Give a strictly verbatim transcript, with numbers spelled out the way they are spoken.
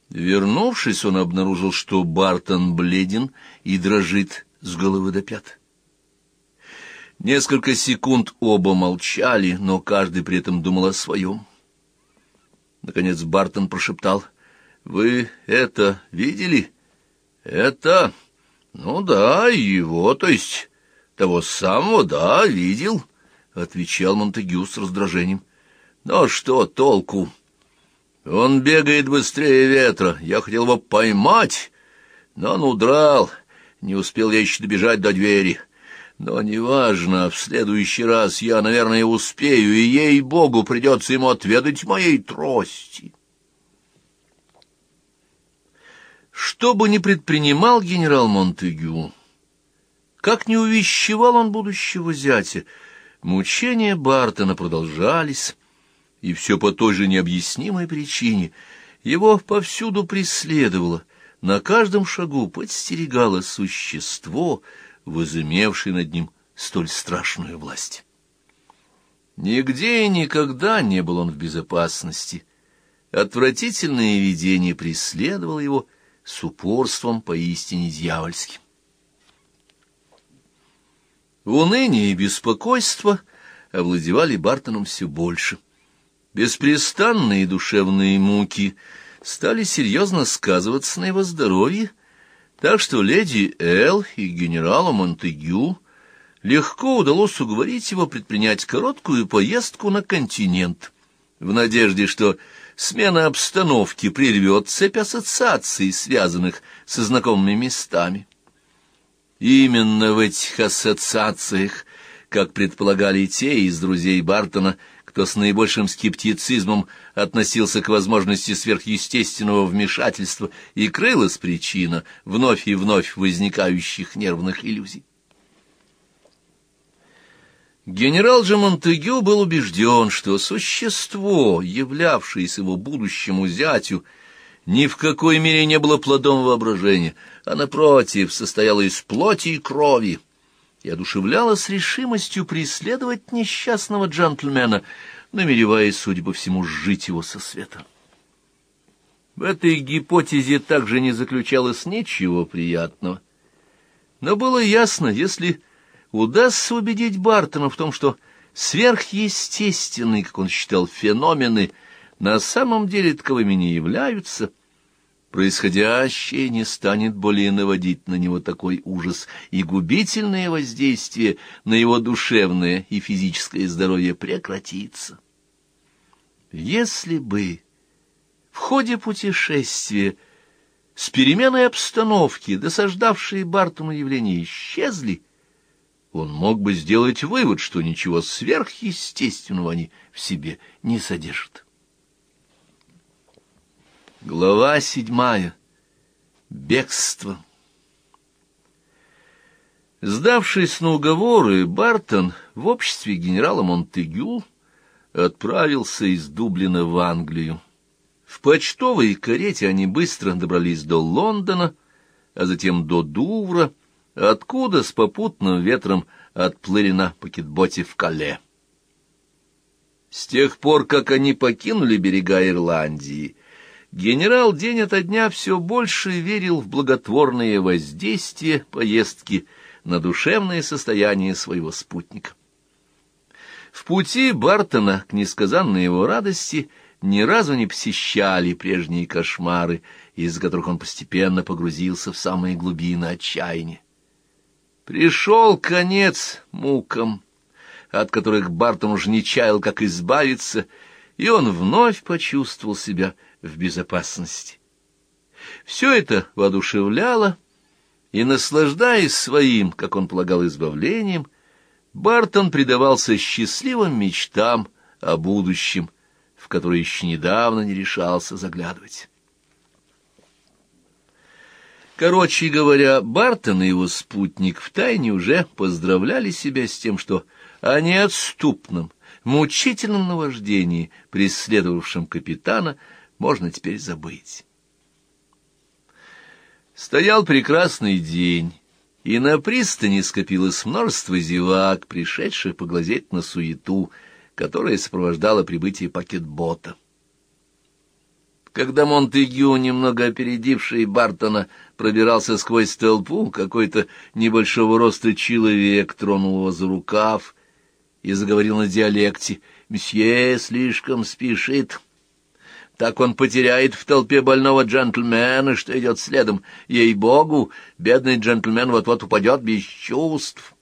Вернувшись, он обнаружил, что Бартон бледен и дрожит с головы до пят. Несколько секунд оба молчали, но каждый при этом думал о своем. Наконец Бартон прошептал: «Вы это видели?» «Это? Ну да, его, то есть того самого, да, видел», — отвечал Монтегю с раздражением. «Но что толку? Он бегает быстрее ветра. Я хотел его поймать, но он удрал. Не успел я еще добежать до двери. Но неважно, в следующий раз я, наверное, успею, и, ей-богу, придется ему отведать моей трости». Что бы ни предпринимал генерал Монтегю, как ни увещевал он будущего зятя, мучения Бартона продолжались, и все по той же необъяснимой причине. Его повсюду преследовало, на каждом шагу подстерегало существо, возымевшее над ним столь страшную власть. Нигде и никогда не был он в безопасности. Отвратительное видение преследовало его с упорством поистине дьявольским. Уныние и беспокойство овладевали Бартоном все больше. Беспрестанные душевные муки стали серьезно сказываться на его здоровье, так что леди Эл и генералу Монтегю легко удалось уговорить его предпринять короткую поездку на континент, в надежде, что смена обстановки прервет цепь ассоциаций, связанных со знакомыми местами. Именно в этих ассоциациях, как предполагали те из друзей Бартона, кто с наибольшим скептицизмом относился к возможности сверхъестественного вмешательства, и крылась причина вновь и вновь возникающих нервных иллюзий. Генерал же Монтегю был убежден, что существо, являвшееся его будущему зятю, ни в какой мере не было плодом воображения, а, напротив, состояло из плоти и крови, и одушевляло с решимостью преследовать несчастного джентльмена, намереваясь, судя по всему, сжить его со света. В этой гипотезе также не заключалось ничего приятного. Но было ясно, если удастся убедить Бартона в том, что сверхъестественные, как он считал, феномены на самом деле таковыми не являются, происходящее не станет более наводить на него такой ужас, и губительное воздействие на его душевное и физическое здоровье прекратится. Если бы в ходе путешествия с переменой обстановки досаждавшие Бартону явления исчезли, он мог бы сделать вывод, что ничего сверхъестественного они в себе не содержат. Глава седьмая. Бегство. Сдавшись на уговоры, Бартон в обществе генерала Монтегю отправился из Дублина в Англию. В почтовой карете они быстро добрались до Лондона, а затем до Дувра, откуда с попутным ветром отплыли на пакетботе в Кале. С тех пор, как они покинули берега Ирландии, генерал день ото дня все больше верил в благотворное воздействие поездки на душевное состояние своего спутника. В пути Бартона, к несказанной его радости, ни разу не посещали прежние кошмары, из-за которых он постепенно погрузился в самые глубины отчаяния. Пришел конец мукам, от которых Бартон уже не чаял, как избавиться, и он вновь почувствовал себя в безопасности. Все это воодушевляло, и, наслаждаясь своим, как он полагал, избавлением, Бартон предавался счастливым мечтам о будущем, в которое еще недавно не решался заглядывать. Короче говоря, Бартон и его спутник втайне уже поздравляли себя с тем, что о неотступном, мучительном наваждении, преследовавшем капитана, можно теперь забыть. Стоял прекрасный день, и на пристани скопилось множество зевак, пришедших поглазеть на суету, которая сопровождала прибытие пакетбота. Когда Монтегю, немного опередивший Бартона, пробирался сквозь толпу, какой-то небольшого роста человек тронул его за рукав и заговорил на диалекте: «Месье слишком спешит. Так он потеряет в толпе больного джентльмена, что идет следом. Ей-богу, бедный джентльмен вот-вот упадет без чувств».